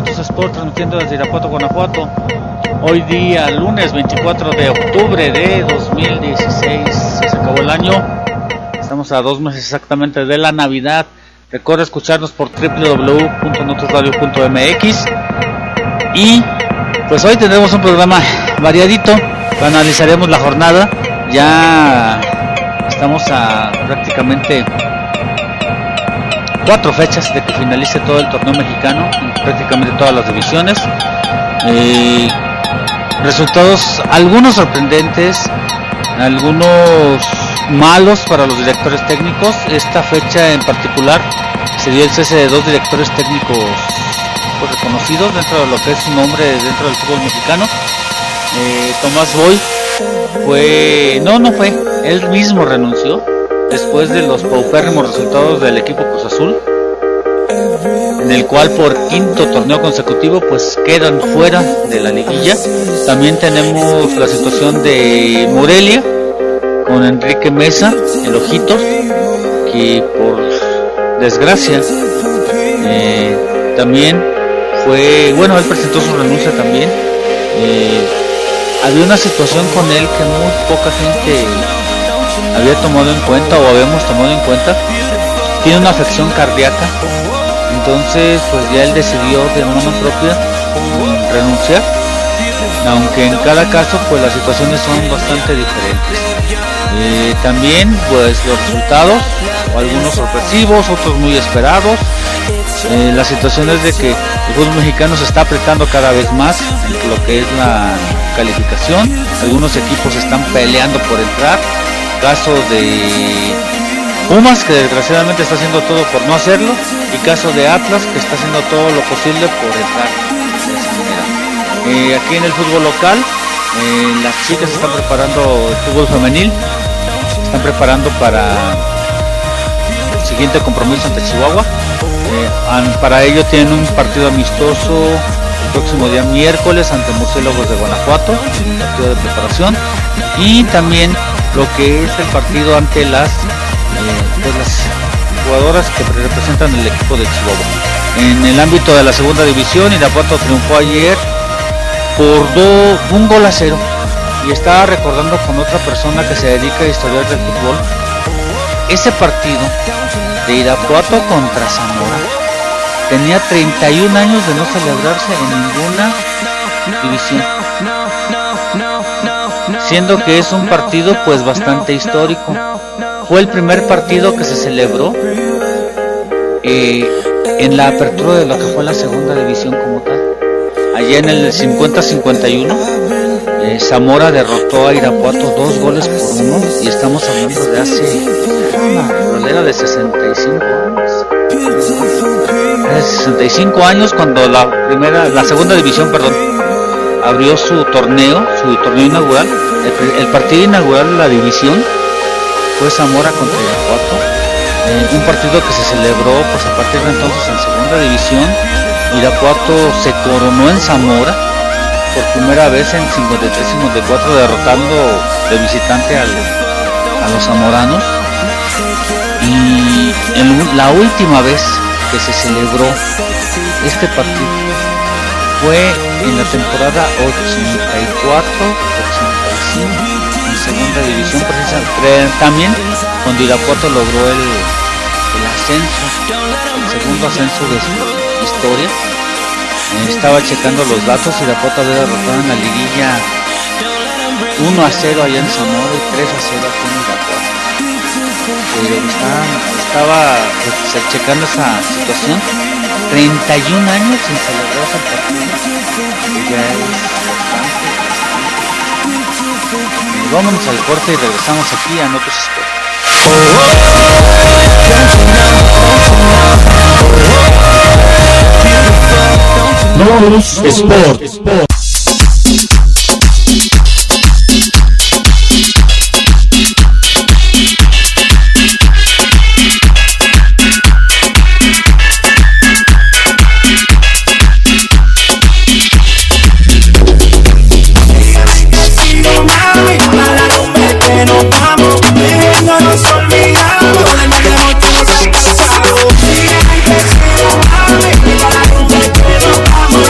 Notos Sport, transmitiendo desde Irapuato, Guanajuato. Hoy día, lunes 24 de octubre de 2016. Se acabó el año. Estamos a 2 meses exactamente de la Navidad. Recuerda escucharnos por www.notosradio.mx. Y pues hoy tendremos un programa variadito. Analizaremos la jornada. Ya estamos a prácticamente 4 fechas de que finalice todo el torneo mexicano, prácticamente todas las divisiones. Resultados, algunos sorprendentes, algunos malos para los directores técnicos. Esta fecha en particular se dio el cese de 2 directores técnicos pues, reconocidos dentro de lo que es su nombre dentro del fútbol mexicano. Tomás Boy no fue, él mismo renunció después de los paupérrimos resultados del equipo Cruz Azul, en el cual por 5º torneo consecutivo pues quedan fuera de la liguilla. También tenemos la situación de Morelia con Enrique Mesa, el Ojitos, que por desgracia también él presentó su renuncia también. Había una situación con él que muy poca gente había tomado en cuenta o habíamos tomado en cuenta. Tiene una afección cardíaca, entonces pues ya él decidió de mano propia renunciar, aunque en cada caso pues las situaciones son bastante diferentes. También pues los resultados, algunos sorpresivos, otros muy esperados. La situación es de que el fútbol mexicano se está apretando cada vez más en lo que es la calificación. Algunos equipos están peleando por entrar. Caso de Pumas, que desgraciadamente está haciendo todo por no hacerlo, y caso de Atlas, que está haciendo todo lo posible por entrar de esa manera. Aquí en el fútbol local, las chicas están preparando el fútbol femenil, están preparando para el siguiente compromiso ante Chihuahua. Para ello tienen un partido amistoso el próximo día miércoles ante Murciélagos de Guanajuato, un partido de preparación, y también lo que es el partido ante las jugadoras que representan el equipo de Chihuahua. En el ámbito de la segunda división, Irapuato triunfó ayer por 1-0, y estaba recordando con otra persona que se dedica a historiar del fútbol ese partido de Irapuato contra Zamora. Tenía 31 años de no celebrarse en ninguna división, siendo que es un partido pues bastante histórico. Fue el primer partido que se celebró en la apertura de lo que fue la segunda división como tal. Allá en el 50-51 Zamora derrotó a Irapuato 2-1, y estamos hablando de hace una rolera de 65 años, cuando la segunda división, abrió su torneo inaugural. El partido inaugural de la división fue Zamora contra Irapuato, un partido que se celebró pues a partir de entonces en segunda división. Irapuato se coronó en Zamora por primera vez en 53-54, derrotando de visitante a los zamoranos. Y la última vez que se celebró este partido fue en la temporada 84-85 en segunda división, precisamente también cuando Irapuato logró el ascenso, el segundo ascenso de su historia. Estaba checando los datos. Irapuato había derrotado en la liguilla 1-0 allá en Zamora y 3-0 aquí en Irapuato. Estaba checando esa situación. 31 años sin celebrarse el partido, ya es bastante. Vámonos al corte y regresamos aquí a Notos Sport. Notos Sport. Olvidamos,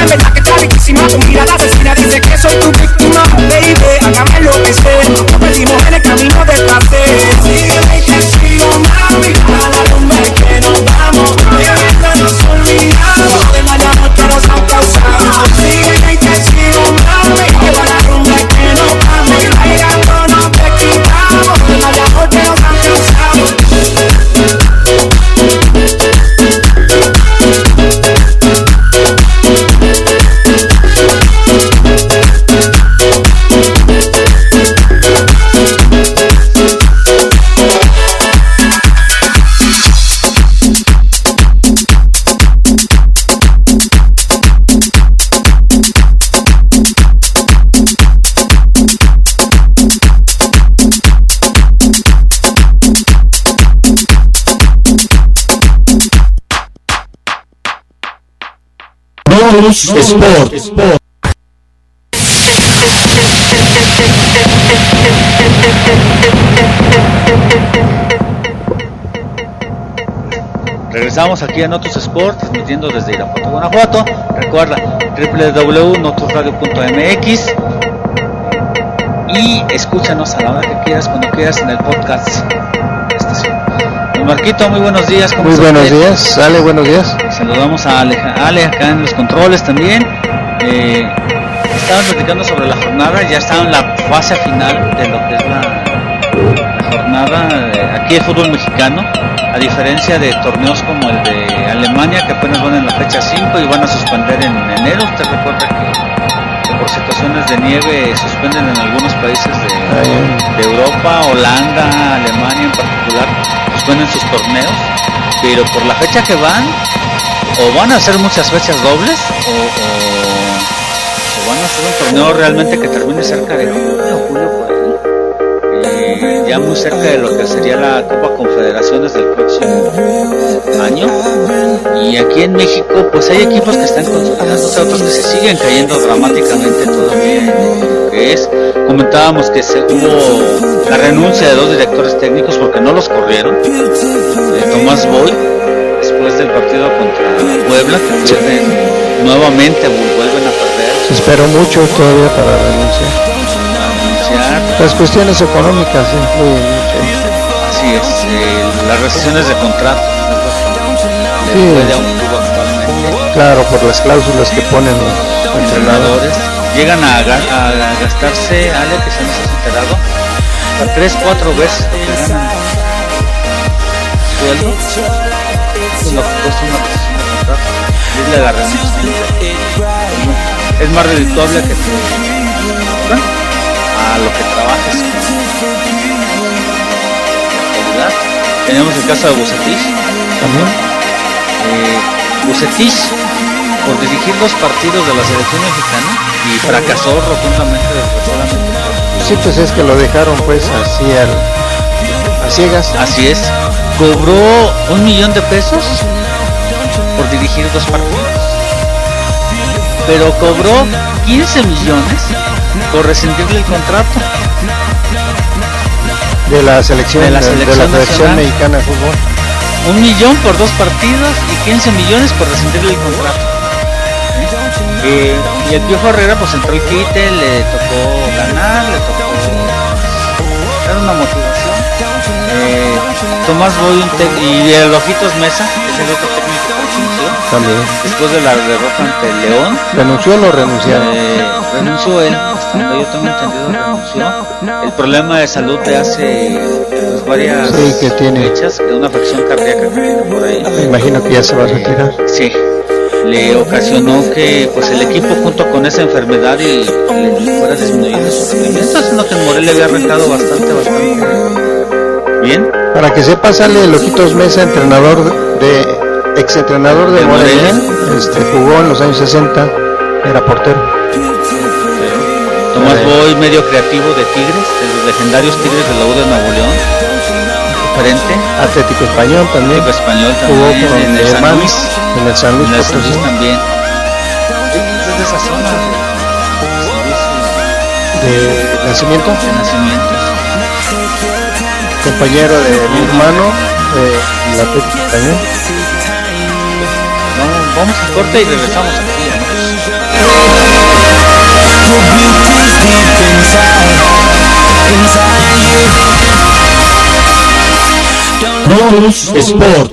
verdad que está riquísima. Tu mirada vecina dice que soy tu víctima. Baby, hágame lo que sé. Nos perdimos en el camino del placer. Sígueme y te sigo, mami. A la rumba es que nos vamos. Bebiendo nos olvidamos de mal amor que nos han causado. Sígueme y te sigo, mami. A la rumba es que nos vamos. Bailando no te quitamos de mal amor que nos han causado. Sport. Regresamos aquí a Notus Sport, transmitiendo desde Irapuato, Guanajuato. Recuerda www.notusradio.mx y escúchanos a la hora que quieras, cuando quieras, en el podcast de estación. Marquito, muy buenos días. Muy buenos días, Ale, buenos días. Saludamos a Ale acá en los controles también. Estaban platicando sobre la jornada, ya está en la fase final de lo que es la jornada aquí de fútbol mexicano, a diferencia de torneos como el de Alemania, que apenas van en la fecha 5 y van a suspender en enero. Usted recuerda que por situaciones de nieve suspenden en algunos países de Europa, Holanda, Alemania en particular, suspenden sus torneos, pero por la fecha que van, o van a hacer muchas fechas dobles, o van a hacer un torneo realmente que termine cerca de julio por ahí, ya muy cerca de lo que sería la Copa Confederaciones del próximo año. Y aquí en México pues hay equipos que están consolidándose, otros que se siguen cayendo dramáticamente todavía en lo que es. Comentábamos que hubo la renuncia de 2 directores técnicos porque no los corrieron, de Tomás Boy, después del partido contra Puebla, que nuevamente vuelven a perder. Se esperó mucho todavía para renunciar. Las cuestiones económicas influyen mucho. Así es, las rescisiones de contrato. Sí, claro, por las cláusulas que ponen los entrenadores. Llegan a gastarse, Ale, que se nos ha enterado, a 3-4 veces lo que ganan sueldo, lo que cuesta una rescisión de contrato. Es la renuncia. Es más redituable que a lo que trabajes. Tenemos el caso de Bucetich también. Bucetich, por dirigir 2 partidos de la selección mexicana, y fracasó rotundamente desgraciadamente. Sí, pues es que lo dejaron pues así a ciegas. Así es. Cobró $1 millón por dirigir 2 partidos, pero cobró 15 millones por rescindirle el contrato de la selección mexicana de fútbol. 1 millón por 2 partidos y 15 millones por rescindirle el contrato. Y el Piojo Herrera pues entró el quite, le tocó ganar, le tocó dar una motivación. Tomás Boy y el Ojitos Mesa, que es el otro técnico que renunció también después de la derrota ante el León. ¿Renunció o no renunció? Renunció él, hasta donde yo tengo entendido renunció. El problema de salud de hace pues, varias fechas, que una afección cardíaca que tiene por ahí. Me imagino que ya se va a retirar. Sí, le ocasionó que pues el equipo junto con esa enfermedad y fuera disminuyendo su rendimiento, haciendo que Morelia había arrancado bastante bien. Para que sepa, sale el Ojitos Mesa, exentrenador de Morelia, jugó en los años 60, era portero. Tomás Boy, medio creativo de Tigres, de los legendarios Tigres de la U de Nuevo León, frente Atlético Español también, jugó en el San Luis, también. Es de esa zona de nacimiento. Compañero de mi hermano del Atlético Español. Vamos a corte y regresamos aquí. News Sport.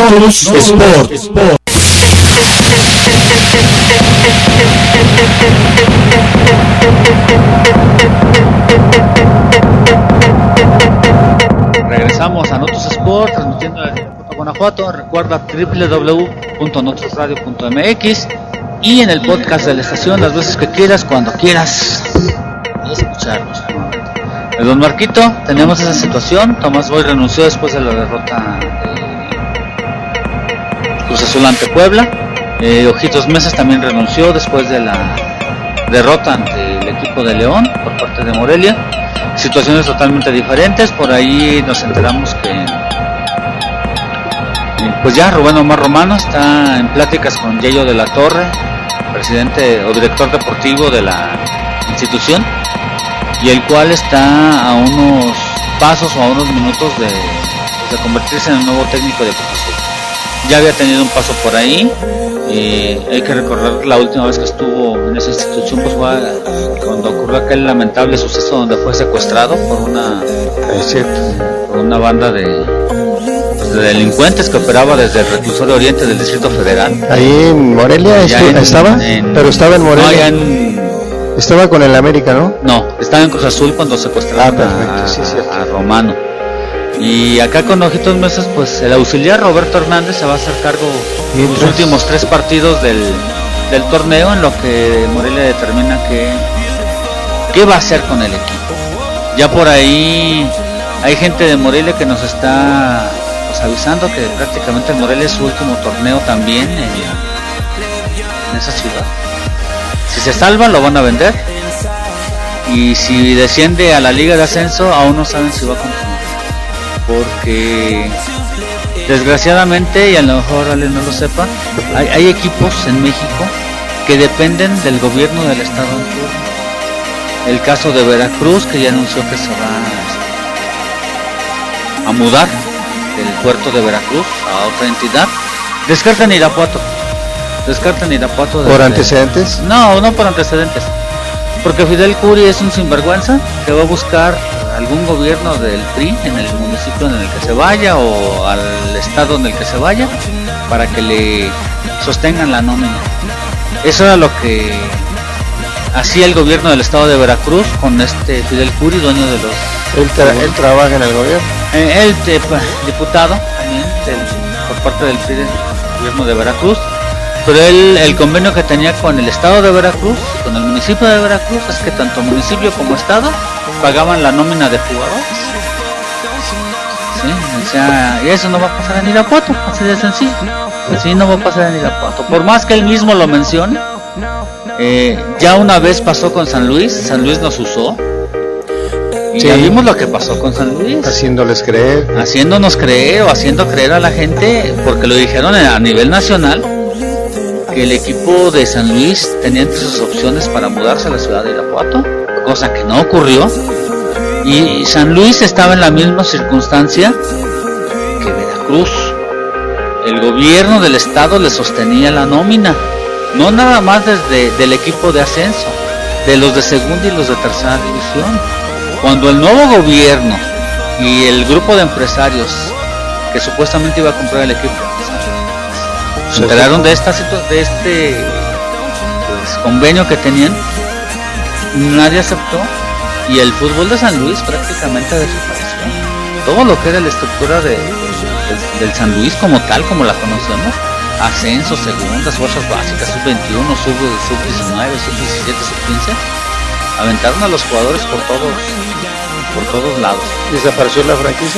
Notus Sport. Regresamos a Notus Sport, transmitiendo desde Guanajuato. Recuerda www.notusradio.mx y en el podcast de la estación las veces que quieras, cuando quieras escucharnos. Don Marquito, tenemos esa situación. Tomás Boy renunció después de la derrota de Cruz Azul ante Puebla. Ojitos Mesas también renunció después de la derrota ante el equipo de León por parte de Morelia. Situaciones totalmente diferentes. Por ahí nos enteramos que pues ya Rubén Omar Romano está en pláticas con Yello de la Torre, presidente o director deportivo de la institución, y el cual está a unos pasos o a unos minutos de convertirse en el nuevo técnico de Cruz Azul. Ya había tenido un paso por ahí. Hay que recordar que la última vez que estuvo en esa institución pues fue cuando ocurrió aquel lamentable suceso donde fue secuestrado por una banda de delincuentes que operaba desde el reclusorio oriente del Distrito Federal. Ahí en Morelia estaba, pero estaba en Morelia. No, estaba con el América, ¿no? No, estaba en Cruz Azul cuando secuestraron a Romano. Y acá con Ojitos Mesas, pues el auxiliar Roberto Hernández se va a hacer cargo de los últimos 3 partidos del torneo, en lo que Morelia determina qué va a hacer con el equipo. Ya por ahí hay gente de Morelia que nos está pues avisando que prácticamente el Morelia es su último torneo también en esa ciudad. Si se salva lo van a vender, y si desciende a la Liga de Ascenso aún no saben si va a continuar, porque desgraciadamente, y a lo mejor alguien no lo sepa, hay equipos en México que dependen del gobierno del estado en turno. El caso de Veracruz, que ya anunció que se va a mudar del puerto de Veracruz a otra entidad. Descartan Irapuato. ¿Por antecedentes? No por antecedentes, porque Fidel Curi es un sinvergüenza que va a buscar algún gobierno del PRI en el municipio en el que se vaya o al estado en el que se vaya para que le sostengan la nómina. Eso era lo que hacía el gobierno del estado de Veracruz con Fidel Curi, dueño de los... Él trabaja en el gobierno. Él diputado también por parte del PRI del gobierno de Veracruz. Pero el convenio que tenía con el estado de Veracruz, con el municipio de Veracruz, es que tanto municipio como estado pagaban la nómina de jugadores. Sí, o sea, y eso no va a pasar en Irapuato, así de sencillo. Así no va a pasar en Irapuato. Por más que él mismo lo mencione, ya una vez pasó con San Luis nos usó. Y ya vimos lo que pasó con San Luis. Haciéndonos creer o haciendo creer a la gente, porque lo dijeron a nivel nacional, que el equipo de San Luis tenía entre sus opciones para mudarse a la ciudad de Irapuato, cosa que no ocurrió, y San Luis estaba en la misma circunstancia que Veracruz. El gobierno del estado le sostenía la nómina, no nada más desde del equipo de ascenso, de los de segunda y los de tercera división. Cuando el nuevo gobierno y el grupo de empresarios que supuestamente iba a comprar el equipo se enteraron de este convenio que tenían, nadie aceptó, y el fútbol de San Luis prácticamente desapareció. Todo lo que era la estructura del San Luis como tal, como la conocemos, ascenso, segundas, fuerzas básicas, sub-21, sub-19, sub-17, sub-15, aventaron a los jugadores por todos lados. ¿Desapareció la franquicia?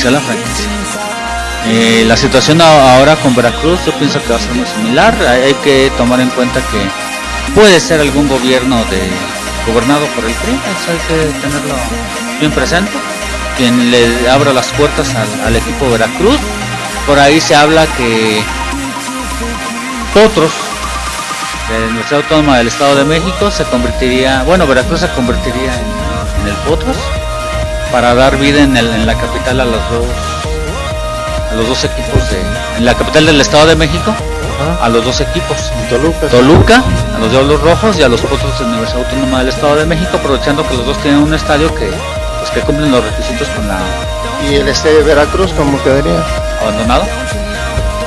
La situación ahora con Veracruz, yo pienso que va a ser muy similar. Hay que tomar en cuenta que puede ser algún gobierno gobernado por el PRI, eso hay que tenerlo bien presente, quien le abra las puertas al equipo Veracruz. Por ahí se habla que Potros, de la Universidad Autónoma del Estado de México, Veracruz se convertiría en el Potros, para dar vida en la capital a los dos equipos en la capital del Estado de México, a los dos equipos, Toluca, a los Diablos Rojos, y a los Potros de la Universidad Autónoma del Estado de México, aprovechando que los dos tienen un estadio que cumplen los requisitos con la... ¿Y el estadio de Veracruz cómo quedaría? Abandonado.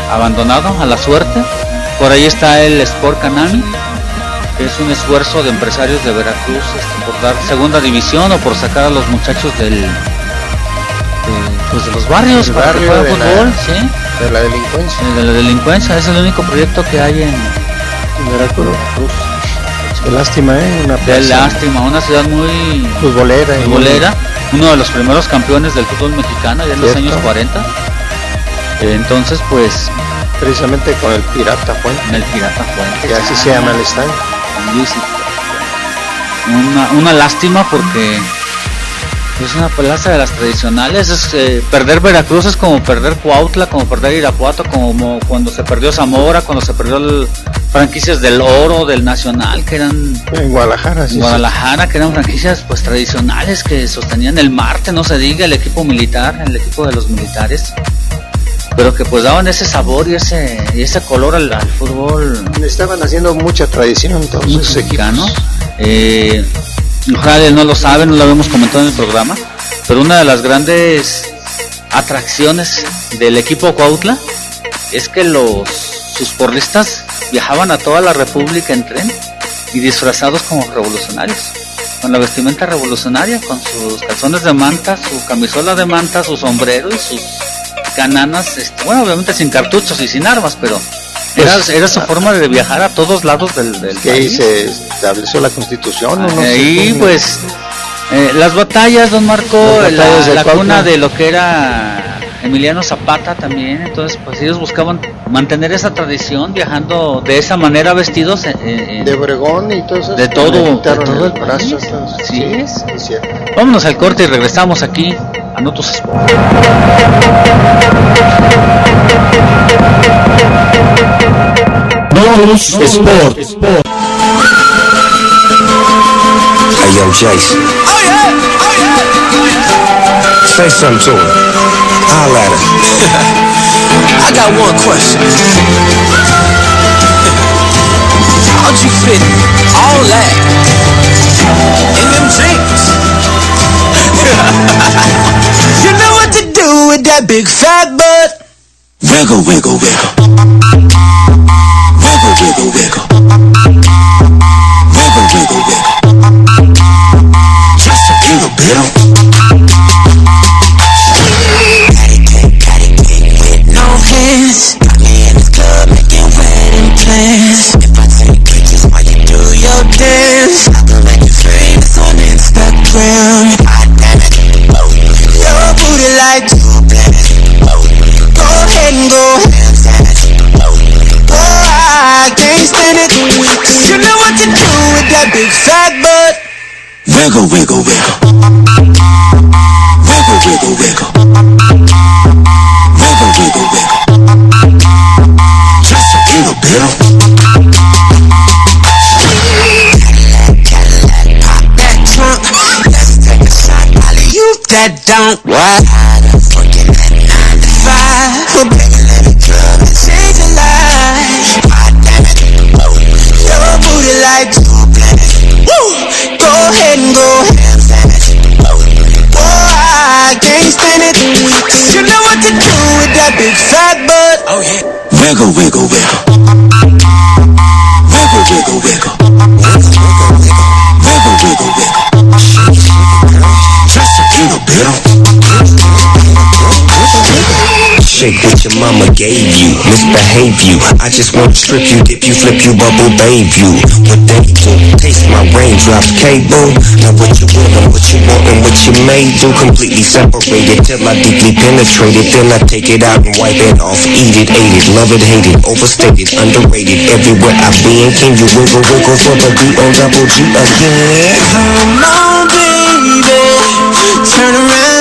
abandonado a la suerte. Por ahí está el Sport Canami, que es un esfuerzo de empresarios de Veracruz por dar segunda división o por sacar a los muchachos del de los barrios para que jueguen fútbol, ¿sí? De la delincuencia. De la delincuencia, es el único proyecto que hay en Veracruz. Qué lástima, una lástima, una ciudad muy futbolera, uno de los primeros campeones del fútbol mexicano ya en los años 40. Entonces, pues, precisamente con el Pirata Fuente. Que así se llama el estadio. Una lástima porque es una plaza de las tradicionales. Perder Veracruz es como perder Cuautla, como perder Irapuato, como cuando se perdió Zamora, cuando se perdió franquicias del Oro, del Nacional, que eran en Guadalajara, que eran franquicias pues tradicionales que sostenían el Marte, no se diga, el equipo militar, el equipo de los militares, pero que pues daban ese sabor y ese color al fútbol. Estaban haciendo mucha tradición todos esos mexicanos. Ojalá no lo sabe, no lo habíamos comentado en el programa, pero una de las grandes atracciones del equipo Cuautla es que sus porristas viajaban a toda la República en tren y disfrazados como revolucionarios, con la vestimenta revolucionaria, con sus calzones de manta, su camisola de manta, su sombrero y sus cananas, bueno, obviamente sin cartuchos y sin armas, pero era su forma de viajar a todos lados del que país. Se estableció la Constitución, ¿no? Ahí pues las batallas, don Marco, la cuna de lo que era Emiliano Zapata también. Entonces pues ellos buscaban mantener esa tradición, viajando de esa manera, vestidos de Obregón y todo eso, de todo el brazo. Sí, es cierto. Vámonos al corte y regresamos aquí a Notus Sport. Notus Sport. Hey yo, Jason. Oh yeah. Say something to him. Holla at him. I got one question. How'd you fit all that in them jeans? You know what to do with that big fat butt. Wiggle, wiggle, wiggle. Wiggle, wiggle, wiggle. Wiggle, wiggle, wiggle. Just a little bit of. Got me in the club making wedding plans. If I take pictures while you do your dance, I can make you famous on Instagram. God damn it, your booty like 2 planets. Go ahead and go ham sandwich. Oh, I can't stand it, 'cause you know what to do with that big fat butt. Wiggle, wiggle, wiggle. Wiggle, wiggle, wiggle. Wiggle, wiggle, wiggle. Little bit of Cadillac, pop that trunk. Let's take a shot, alley-oop that dunk. What? Tired of working at 9 to 5. Well, baby, let me club and change your life. God damn it, your booty like 2 planets. Woo! Go ahead and go ham sandwich. Boy, I can't stand it, 'cause you know what to do with that big fat butt. Oh yeah. Wiggle, wiggle, wiggle. Wiggle, wiggle, wiggle. Wiggle, wiggle, wiggle. Just a little bit of. Shake what your mama gave you, misbehave you. I just wanna strip you, dip you, flip you, bubble babe you. What they do, taste my raindrops, cable. Now what you will and what you want and what you may do. Completely separated till I deeply penetrate it. Then I take it out and wipe it off. Eat it, ate it, love it, hate it. Overstated, underrated, everywhere I've been. Can you wiggle, wiggle for the D on double G again? Come on, baby, turn around.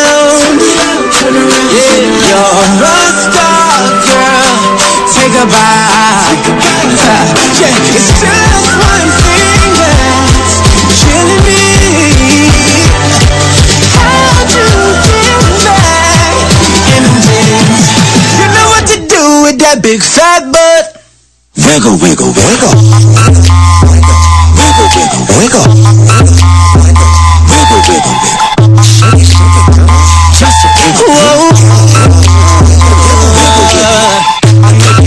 Yeah, you're a star, girl. Take a bite. Yeah, it's just one thing that's killing me. How'd you get back in them jeans? You know what to do with that big fat butt. Wiggle, wiggle, wiggle. Wiggle, wiggle, wiggle. Wiggle, wiggle, wiggle. Shake it, girl. Just a wiggle. Whoa. I make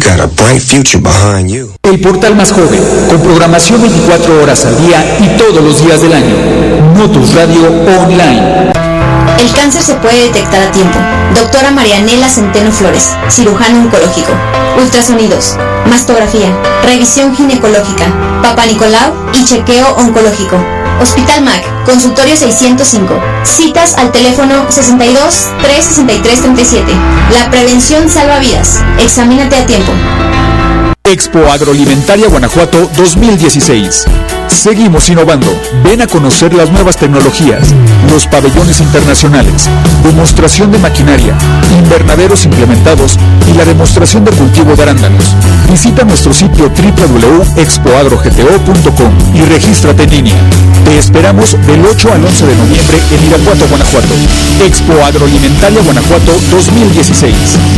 got a bright future behind you. El portal más joven, con programación 24 horas al día y todos los días del año. Motus Radio Online. El cáncer se puede detectar a tiempo. Doctora Marianela Centeno Flores, cirujano oncológico. Ultrasonidos, mastografía, revisión ginecológica, Papá Nicolau y chequeo oncológico. Hospital MAC, consultorio 605. Citas al teléfono 62 363 37. La prevención salva vidas. Examínate a tiempo. Expo Agroalimentaria Guanajuato 2016. Seguimos innovando. Ven a conocer las nuevas tecnologías, los pabellones internacionales, demostración de maquinaria, invernaderos implementados y la demostración de cultivo de arándanos. Visita nuestro sitio www.expoagrogto.com y regístrate en línea. Te esperamos del 8 al 11 de noviembre en Irapuato, Guanajuato. Expo Agroalimentaria Guanajuato 2016.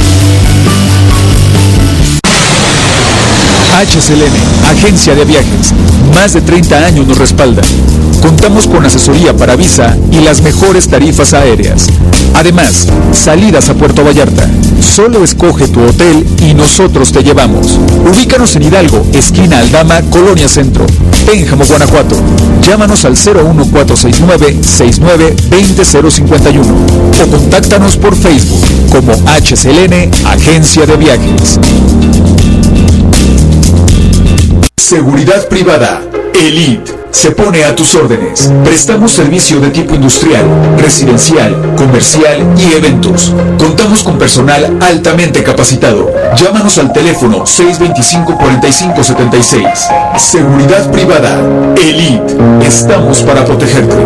HCLN, Agencia de Viajes. Más de 30 años nos respaldan. Contamos con asesoría para visa y las mejores tarifas aéreas. Además, salidas a Puerto Vallarta. Solo escoge tu hotel y nosotros te llevamos. Ubícanos en Hidalgo, esquina Aldama, Colonia Centro, Pénjamo, Guanajuato. Llámanos al 01469-692051 o contáctanos por Facebook como HCLN, Agencia de Viajes. Seguridad privada, Elite, se pone a tus órdenes. Prestamos servicio de tipo industrial, residencial, comercial y eventos. Contamos con personal altamente capacitado. Llámanos al teléfono 625-4576. Seguridad privada, Elite, estamos para protegerte.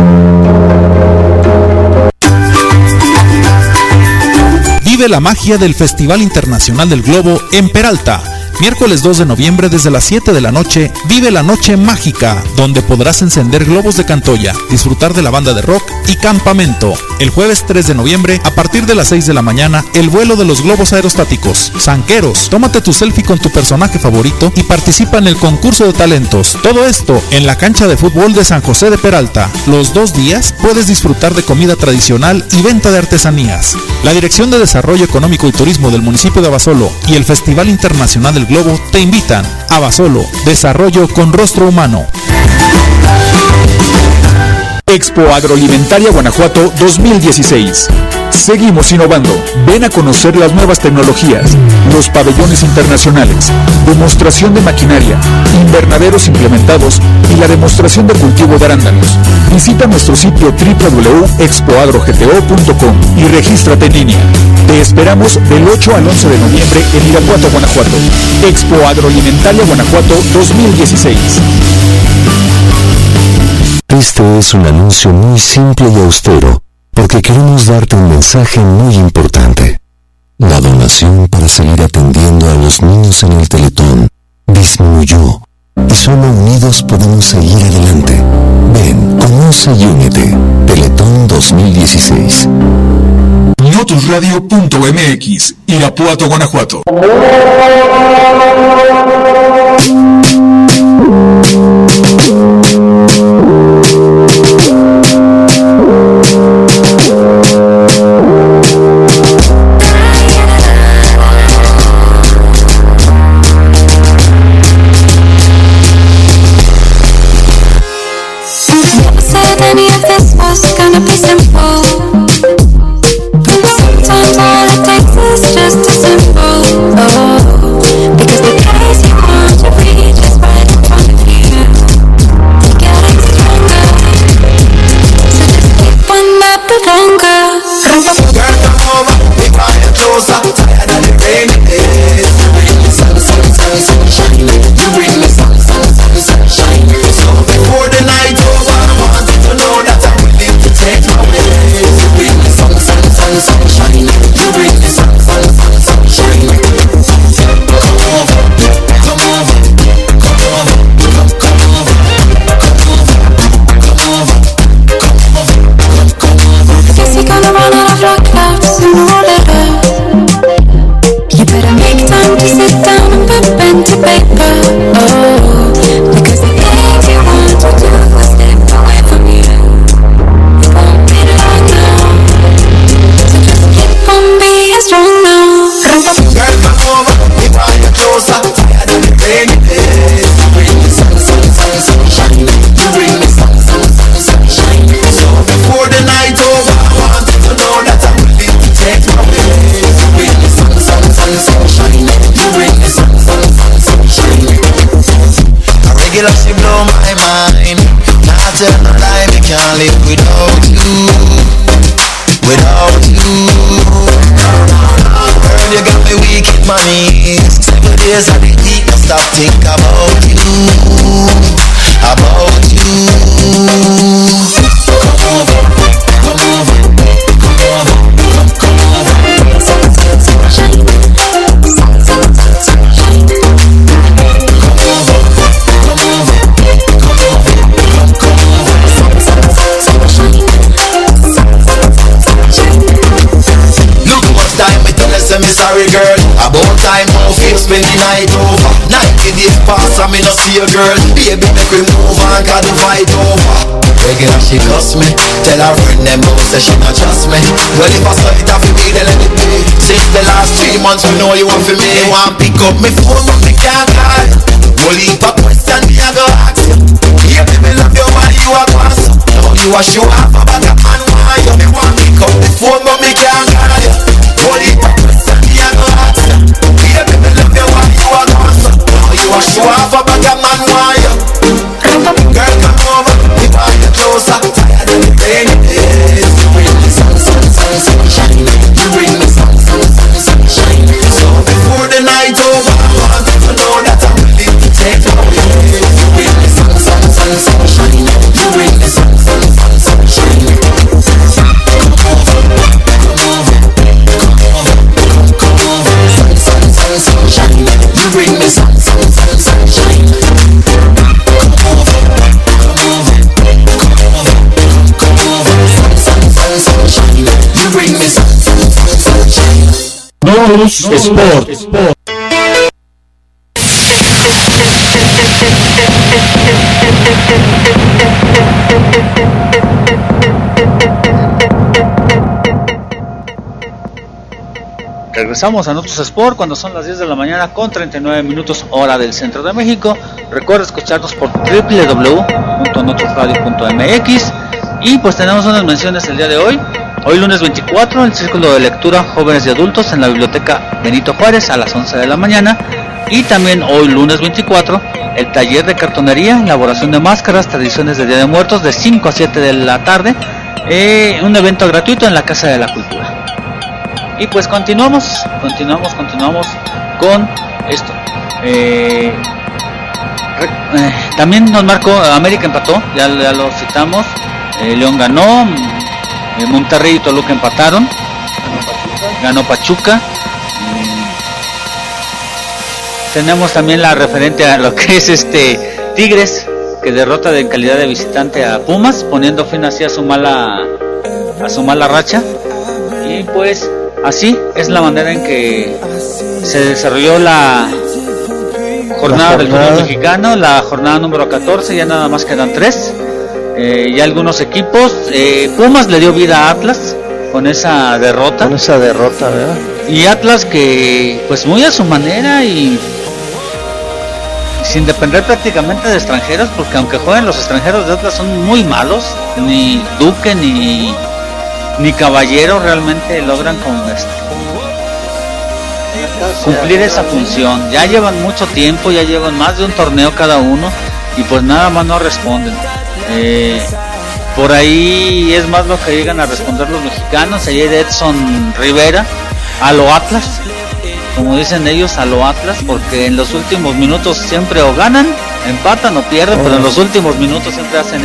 Vive la magia del Festival Internacional del Globo en Peralta. Miércoles 2 de noviembre desde las 7 de la noche, vive la noche mágica, donde podrás encender globos de Cantoya, disfrutar de la banda de rock y campamento. El jueves 3 de noviembre, a partir de las 6 de la mañana, el vuelo de los globos aerostáticos. Zanqueros, tómate tu selfie con tu personaje favorito y participa en el concurso de talentos. Todo esto en la cancha de fútbol de San José de Peralta. Los 2 días puedes disfrutar de comida tradicional y venta de artesanías. La Dirección de Desarrollo Económico y Turismo del municipio de Abasolo y el Festival Internacional del Globo te invitan. Abasolo, desarrollo con rostro humano. Expo Agroalimentaria Guanajuato 2016. Seguimos innovando. Ven a conocer las nuevas tecnologías, los pabellones internacionales, demostración de maquinaria, invernaderos implementados y la demostración de cultivo de arándanos. Visita nuestro sitio www.expoagrogto.com y regístrate en línea. Te esperamos del 8 al 11 de noviembre en Irapuato, Guanajuato. Expo Agroalimentaria Guanajuato 2016. Este es un anuncio muy simple y austero, porque queremos darte un mensaje muy importante. La donación para seguir atendiendo a los niños en el Teletón disminuyó, y solo unidos podemos seguir adelante. Ven, conoce y únete. Teletón 2016. Notusradio.mx, Irapuato, Guanajuato. Any of this was gonna be simple. Sometimes all it takes is just a simple, oh, because Cause I need to stop think about you. About you. Come over, come over, come over, come over. Me sorry girl, about time now feel spend the night over. 90 days pass and me no see a girl. Baby make we move on cause the fight over. Regular she cuss me, tell her friend them know say she not trust me. Well if I saw it off for me then let it be. Since the last 3 months we know you want for me. You want pick up me phone but me can't call. Well if a question me I go ask you. Yeah baby love you while you are gone. Now you a show off a bag of man why you. Me want pick up the phone but me can't call you. Well if a question me I go ask you. Yeah baby love you while you are gone. Now you a show off a bag of man why you. Girl come over, we want you closer. Tired of the rainy days. You bring me sun, sun, sun, sunshine. You bring me sun, sun, sun, sunshine. So before the night over, I want you to know that I'm willing to take away. You bring me sun, sun, sun, sunshine. You bring me sun, sun, sun, sunshine. Come over, come over, come over, come over. Sun, sun, sun, sunshine. You bring me sun, sun, sun, sunshine. Bonus Sport. Regresamos a Notus Sport cuando son las 10 de la mañana con 39 minutos hora del centro de México. Recuerda escucharnos por www.notusradio.mx. Y pues tenemos unas menciones el día de hoy. Hoy lunes 24, el Círculo de Lectura Jóvenes y Adultos en la Biblioteca Benito Juárez a las 11 de la mañana. Y también hoy lunes 24, el taller de cartonería, elaboración de máscaras, tradiciones de Día de Muertos de 5 a 7 de la tarde. Un evento gratuito en la Casa de la Cultura. Y pues continuamos con esto. También nos marcó, América empató, ya lo citamos. León ganó, Monterrey y Toluca empataron, ganó Pachuca. Tenemos también la referente a lo que es Tigres, que derrota en calidad de visitante a Pumas, poniendo fin así a su mala racha. Y pues así es la manera en que se desarrolló la jornada del fútbol mexicano, la jornada número 14, ya nada más quedan 3. Y algunos equipos, Pumas le dio vida a Atlas con esa derrota, ¿verdad? Y Atlas que pues muy a su manera y sin depender prácticamente de extranjeros, porque aunque jueguen los extranjeros de Atlas son muy malos, ni Duque ni Caballero realmente logran cumplir esa función. Ya llevan mucho tiempo, ya llevan más de un torneo cada uno y pues nada más no responden. Por ahí es más lo que llegan a responder los mexicanos. Ayer Edson Rivera a lo Atlas, como dicen ellos, a lo Atlas, porque en los últimos minutos siempre o ganan, empatan o pierden, pero en los últimos minutos siempre hacen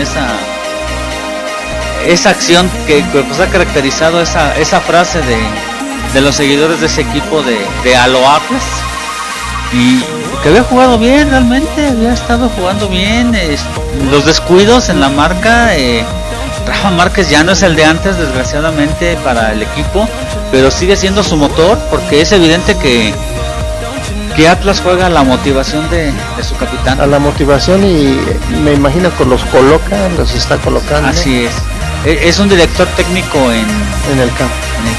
esa acción que pues ha caracterizado esa frase de los seguidores de ese equipo de a lo Atlas, y que había jugado bien, realmente había estado jugando bien. Los descuidos en la marca, Rafa Márquez ya no es el de antes, desgraciadamente, para el equipo, pero sigue siendo su motor, porque es evidente que Atlas juega a la motivación de su capitán. A la motivación, y me imagino que los está colocando. Así es. Es un director técnico en el campo.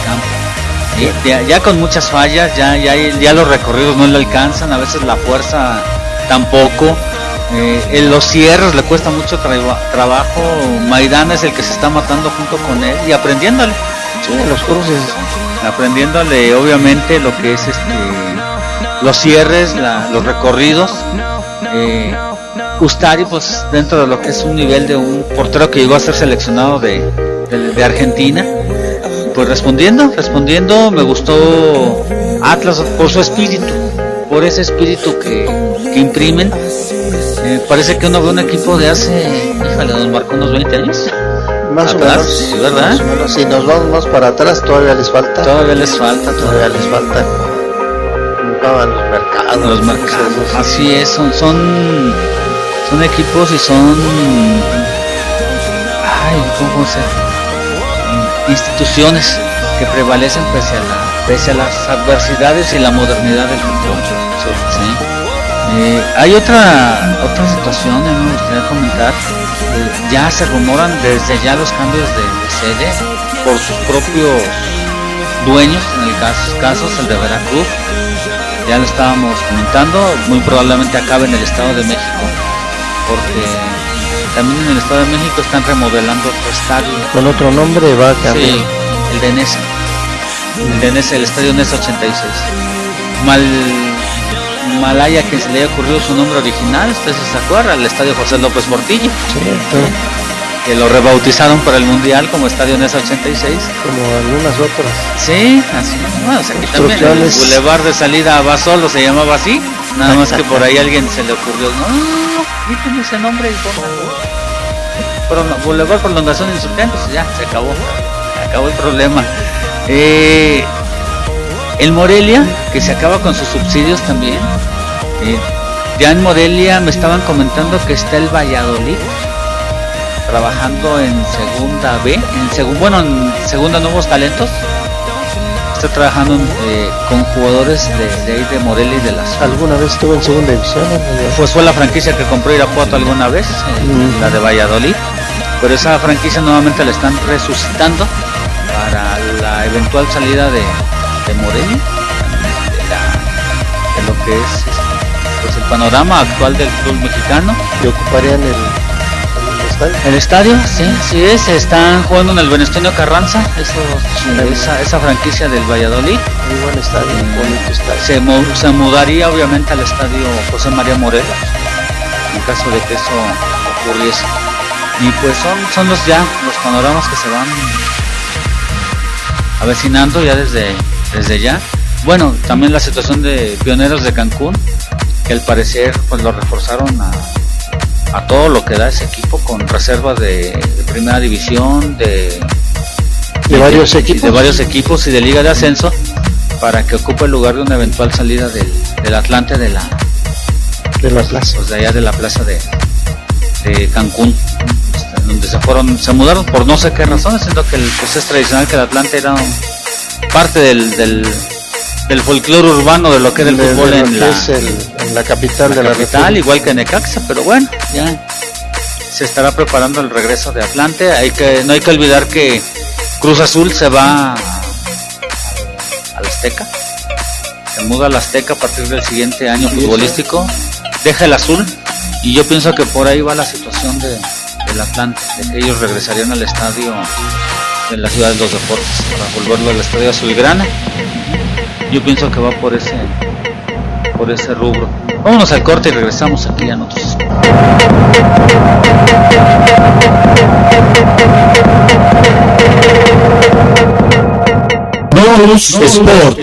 Ya con muchas fallas, ya los recorridos no le alcanzan, a veces la fuerza tampoco. En los cierres le cuesta mucho trabajo. Maidana es el que se está matando junto con él y aprendiéndole. Sí, los cruces. Aprendiéndole obviamente lo que es los cierres, los recorridos. Ustari, pues dentro de lo que es un nivel de un portero que llegó a ser seleccionado de Argentina, pues respondiendo, me gustó Atlas por su espíritu, por ese espíritu que imprimen. Parece que uno ve un equipo de hace, híjole, nos marcó unos 20 años. Más atrás, o menos, sí, ¿verdad? Más o menos. Si nos vamos más para atrás, todavía les falta. Todavía les falta. Jugaban los mercados. Así es, son equipos y son, ¿cómo se llama? Instituciones que prevalecen pese a las adversidades y la modernidad del fútbol. ¿Sí? Hay otra situación que me gustaría comentar. Ya se rumoran desde ya los cambios de sede por sus propios dueños, en el casos el de Veracruz, ya lo estábamos comentando, muy probablemente acabe en el Estado de México, porque también en el Estado de México están remodelando otro estadio. Con otro nombre va a cambiar. Sí, el de Nesa. El estadio Nesa 86. Malaya, que se le haya ocurrido su nombre original, ¿ustedes se acuerdan? El estadio José López Portillo. Sí, que lo rebautizaron para el Mundial como Estadio Nesa 86. Como algunas otras. Sí, así. Bueno, o sea, aquí también el Boulevard de salida a Basolo se llamaba así. Nada más que por ahí a alguien se le ocurrió, no, quiten ese nombre y pónganlo. Pero no, Boulevard Prolongación Insurgentes, ya, se acabó el problema. El Morelia, que se acaba con sus subsidios también. Ya en Morelia me estaban comentando que está el Valladolid trabajando en segunda B, en segunda Nuevos Talentos. Está trabajando con jugadores de ahí de Morelia y de la zona. ¿Alguna vez estuvo en segunda división? Pues fue la franquicia que compró Irapuato alguna vez, la de Valladolid. Pero esa franquicia nuevamente la están resucitando para la eventual salida de Morelia, de lo que es pues el panorama actual del fútbol mexicano. ¿Y ocuparían el estadio? El estadio, sí es, están jugando en el Venustiano Carranza, esa franquicia del Valladolid. Muy buen estadio, bonito estadio. Se mudaría obviamente al estadio José María Morelos, en caso de que eso ocurriese. Y pues son los panoramas que se van avecinando ya desde ya. Bueno, también la situación de Pioneros de Cancún, que al parecer pues lo reforzaron a todo lo que da ese equipo, con reservas de primera división, de varios equipos y de liga de ascenso, para que ocupe el lugar de una eventual salida del Atlante de la plaza, pues de allá de la plaza de Cancún, donde se mudaron por no sé qué razones, siendo que pues es tradicional que el Atlante era parte del folclore urbano de lo que era el fútbol en la capital de la capital, igual que Necaxa, pero bueno, ya se estará preparando el regreso de Atlante. No hay que olvidar que Cruz Azul se va al Azteca, se muda al Azteca a partir del siguiente año futbolístico, deja el azul, y yo pienso que por ahí va la situación del Atlante, de que ellos regresarían al estadio en la ciudad de los deportes para volverlo al estadio azulgrana. Yo pienso que va por ese rubro. Vámonos al corte y regresamos aquí a nosotros. Bonus Sport.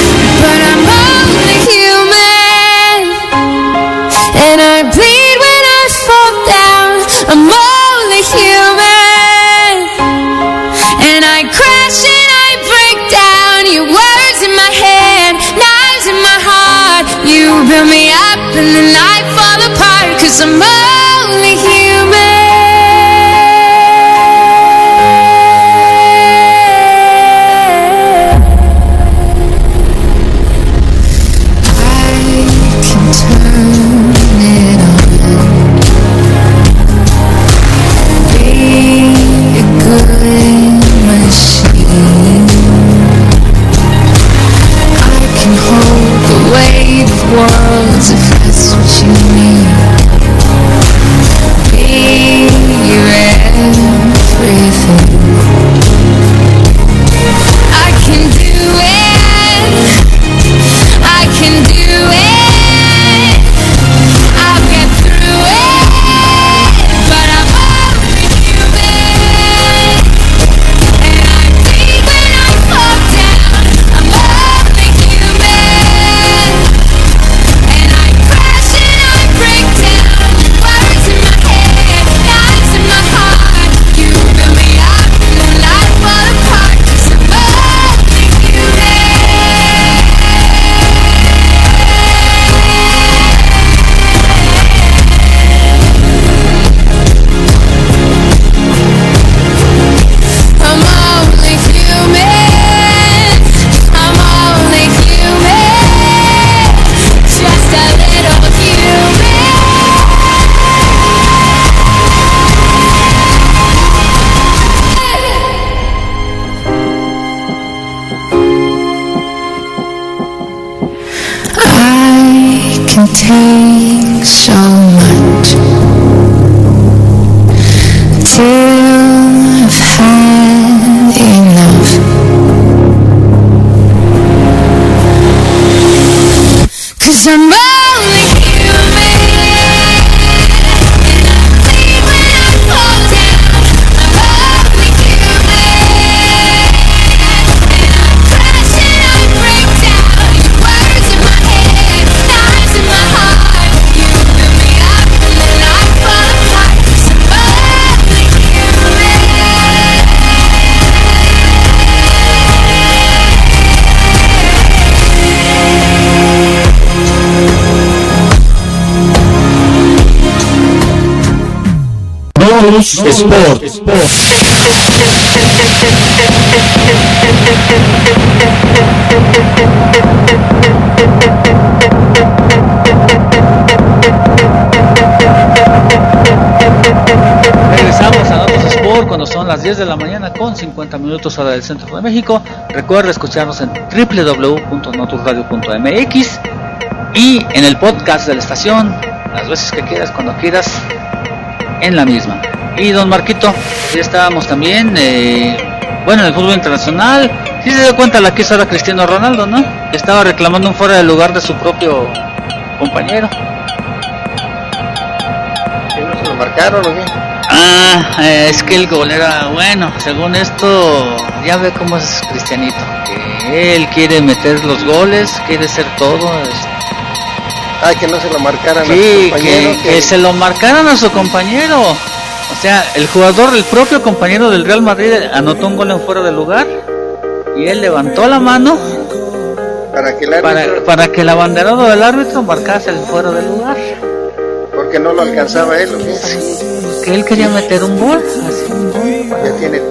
And I bleed when I and then I fall apart, 'cause I'm only human. Worlds, if that's what you need. Be your everything. I can do it. I can do it. I'll get through it. But I'm only human. And I think when I fall down, I'm only human. And I crash and I break down. Words in my head, knives in my heart. You build me up and then I fall apart, 'cause I'm only human. I'm only human. I'm only human. Just a little human. I can take so much till I've had enough. 'Cause I'm only human. And I bleed when I fall down. I'm only human. And I crash and I break down. Words in my head, knives in my heart. You build me up and then I fall apart, 'cause I'm only human. Bonus Sport. Regresamos a Notus Sport cuando son las 10 de la mañana con 50 minutos hora del centro de México. Recuerda escucharnos en www.notusradio.mx y en el podcast de la estación, las veces que quieras, cuando quieras, en la misma. Y don Marquito, ya estábamos también, bueno, en el fútbol internacional. Sí se dio cuenta la que es ahora Cristiano Ronaldo, ¿no? Que estaba reclamando un fuera de lugar de su propio compañero. ¿Que no se lo marcaron o qué? Es que el gol era bueno. Según esto, ya ve cómo es Cristianito, que él quiere meter los goles, quiere ser todo. Que no se lo marcaran sí, a su compañero. Que se lo marcaran a su compañero. O sea, el jugador, el propio compañero del Real Madrid anotó un gol en fuera de lugar y él levantó la mano para que el árbitro, para que el abanderado del árbitro marcase el fuera de lugar. Porque no lo alcanzaba él, ¿o qué? Sí, porque él quería meter un gol. Ya tiene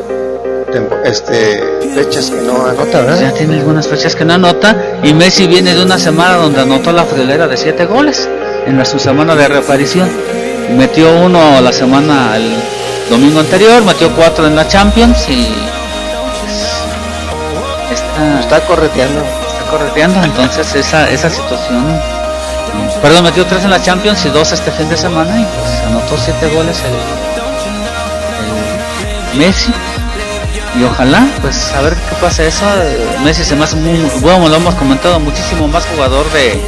fechas que no anota, ¿verdad? Ya tiene algunas fechas que no anota, y Messi viene de una semana donde anotó la friolera de 7 goles en su semana de reaparición. Metió uno la semana, el domingo anterior, metió 4 en la Champions y está correteando. Entonces esa situación. Perdón, metió 3 en la Champions y 2 este fin de semana, y pues anotó 7 goles el Messi. Y ojalá, pues a ver qué pasa eso. Messi se me hace muy bueno, lo hemos comentado, muchísimo más jugador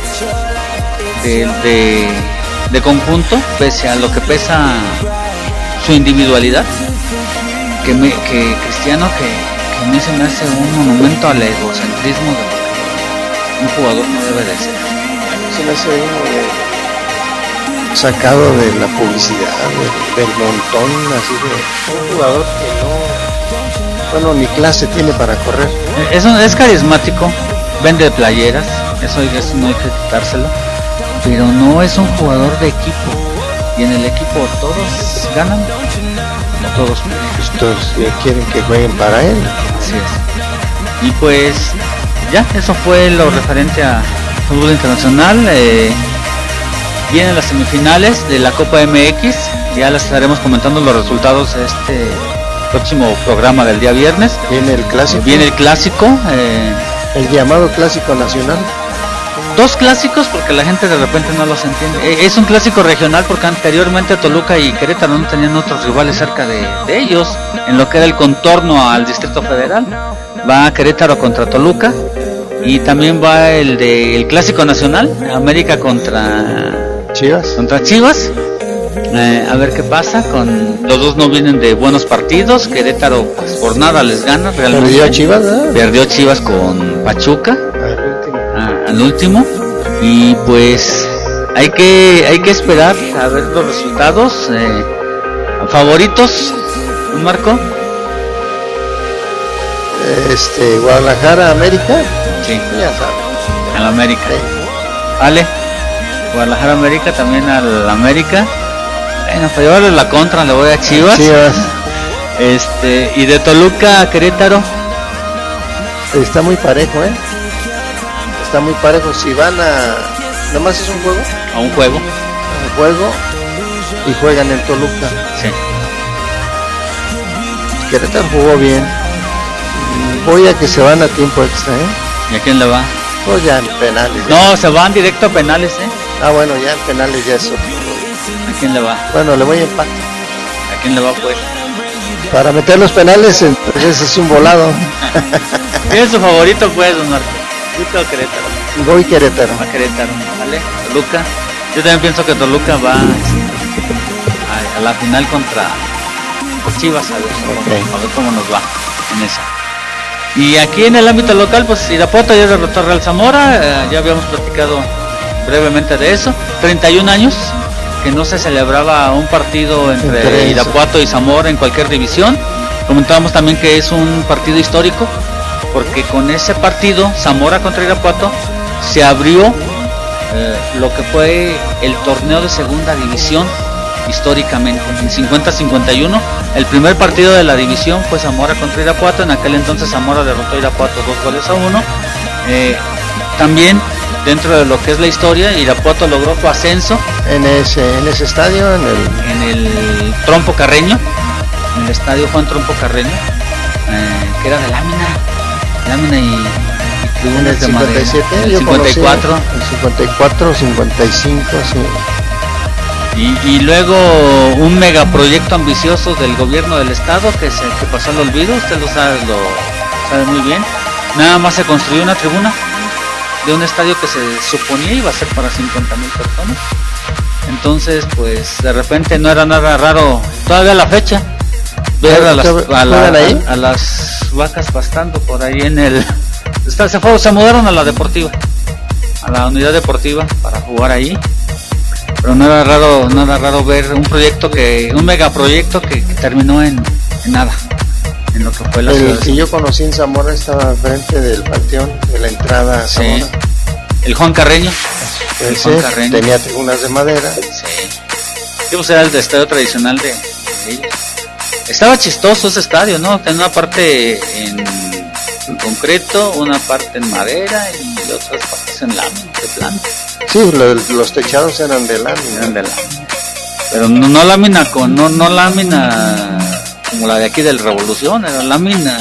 de conjunto, pese a lo que pesa su individualidad, que Cristiano, que a mí se me hace un monumento al egocentrismo de lo que un jugador no debe de ser. Se me hace uno sacado de la publicidad, del montón, así de un jugador que no, ni clase tiene para correr. Es carismático, vende playeras, eso no hay que quitárselo. pero no es un jugador de equipo. Y en el equipo todos ganan, no todos pierden. Pues todos quieren que jueguen para él. Así es. Y pues ya, eso fue lo referente a fútbol internacional. Vienen las semifinales de la Copa MX. Ya les estaremos comentando los resultados este próximo programa del día viernes. Viene el clásico. Viene el clásico. El llamado clásico nacional. Dos clásicos porque la gente de repente no los entiende. Es un clásico regional porque anteriormente Toluca y Querétaro no tenían otros rivales cerca de ellos en lo que era el contorno al Distrito Federal. Va Querétaro contra Toluca y también va el clásico nacional, América contra Chivas. A ver qué pasa. Los dos no vienen de buenos partidos. Querétaro pues, por nada les gana realmente. Perdió Chivas con Pachuca al último. Y pues hay que esperar a ver los resultados. Favoritos, Marco. Guadalajara, América. Sí, ya sabes. Al América. Sí. Vale. Guadalajara, América, también al América. Bueno, para llevarle la contra le voy a Chivas. Y de Toluca a Querétaro. Está muy parejo, Está muy parejo. Si van a... ¿Nomás es un juego? A un juego. Y juegan en Toluca. Sí. Querétaro jugó bien. Voy a que se van a tiempo extra, ¿Y a quién le va? Pues ya en penales. No, se van directo a penales, bueno, ya en penales ya eso. ¿A quién le va? Bueno, le voy a empate. ¿A quién le va pues? Para meter los penales, entonces es un volado. ¿Quién es su favorito pues, don Marco? ¿Toluca o Querétaro? Voy Querétaro. A Querétaro, ¿vale? Toluca. Yo también pienso que Toluca va a la final contra Chivas, a ver cómo nos va en esa. Y aquí en el ámbito local, pues Irapuato ya derrotó a Real Zamora, ya habíamos platicado brevemente de eso. 31 años que no se celebraba un partido entre Irapuato y Zamora en cualquier división. Comentábamos también que es un partido histórico, porque con ese partido, Zamora contra Irapuato, se abrió lo que fue el torneo de segunda división históricamente. En 50-51, el primer partido de la división fue Zamora contra Irapuato. En aquel entonces Zamora derrotó a Irapuato 2-1. También dentro de lo que es la historia, Irapuato logró su ascenso en ese estadio, en el Trompo Carreño, en el estadio Juan Trompo Carreño, que era de lámina y tribunas de madera. 57, el 54, el 54, 55, sí. Y luego un megaproyecto ambicioso del gobierno del estado que pasó al olvido. Usted lo sabe muy bien. Nada más se construyó una tribuna de un estadio que se suponía iba a ser para 50,000 personas. Entonces, pues de repente no era nada raro todavía a la fecha ver a las vacas pastando por ahí en el... Se mudaron a la deportiva, a la unidad deportiva para jugar ahí. Pero nada raro ver un megaproyecto que terminó en nada, en lo que fue la ciudad. El que yo conocí en Zamora estaba frente del panteón, de la entrada a Zamora. Sí. El Juan Carreño. Juan Carreño. Tenía tribunas de madera. Sí, pues era el estadio tradicional de ellos. Estaba chistoso ese estadio, ¿no? Tenía una parte en concreto, una parte en madera y otras partes en lámina, de planta. Sí, los techados eran de lámina. Pero no lámina no lámina como la de aquí del Revolución, era lámina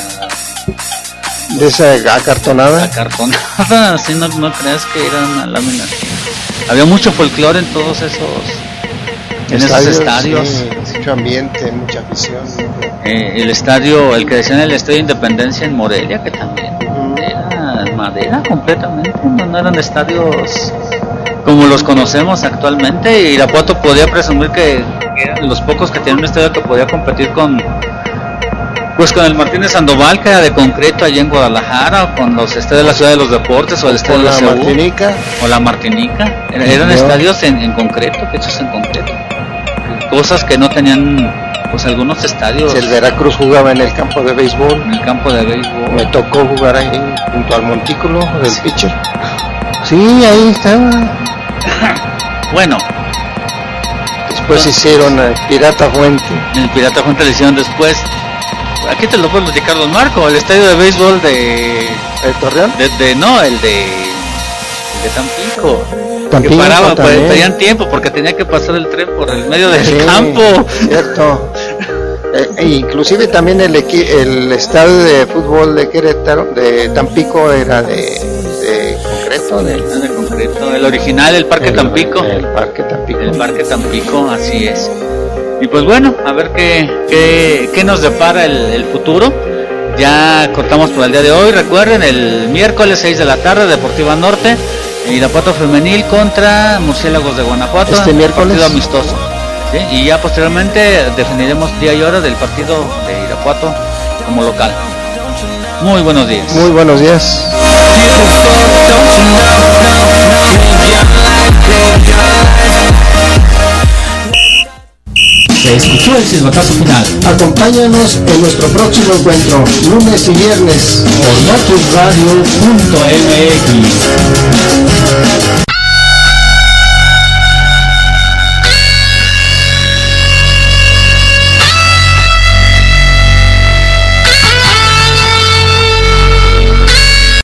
de esa acartonada. Sí, no creas que era una lámina. Había mucho folclore en todos esos estadios. Sí, mucho ambiente, mucha afición. El que decían el Estadio de Independencia en Morelia, que también era madera completamente, no eran estadios como los conocemos actualmente. Irapuato podía presumir que eran de los pocos que tenían un estadio que podía competir con el Martínez Sandoval, que era de concreto allá en Guadalajara, o con los estadios de la Ciudad de los Deportes, o el estadio de la Martinica. O la Martinica. Eran estadios en concreto, hechos en concreto. Cosas que no tenían pues algunos estadios. El Veracruz jugaba en el campo de béisbol. Me tocó jugar ahí junto al montículo del pitcher. Sí, ahí estaba. Bueno. Después hicieron Pirata Fuente. El Pirata Fuente le hicieron después. Aquí te lo puedo platicar, don Marco. El estadio de béisbol de... ¿El Torreón? No, el de Tampico. Tampico, que paraba, pues, también. pedían tiempo porque tenía que pasar el tren por el medio del campo. Cierto. Inclusive también el estadio de fútbol de Querétaro, de Tampico, era de concreto. De concreto. El original, el Parque Tampico. El Parque Tampico. El Parque Tampico, así es. Y pues bueno, a ver qué nos depara el futuro. Ya cortamos por el día de hoy. Recuerden, el miércoles 6 de la tarde, Deportiva Norte, Irapuato Femenil contra Murciélagos de Guanajuato. Este miércoles. Partido amistoso. ¿Sí? Y ya posteriormente definiremos día y hora del partido de Irapuato como local. Muy buenos días. Muy buenos días. Se escuchó el silbatazo final. Acompáñanos en nuestro próximo encuentro, lunes y viernes, por notusradio.mx.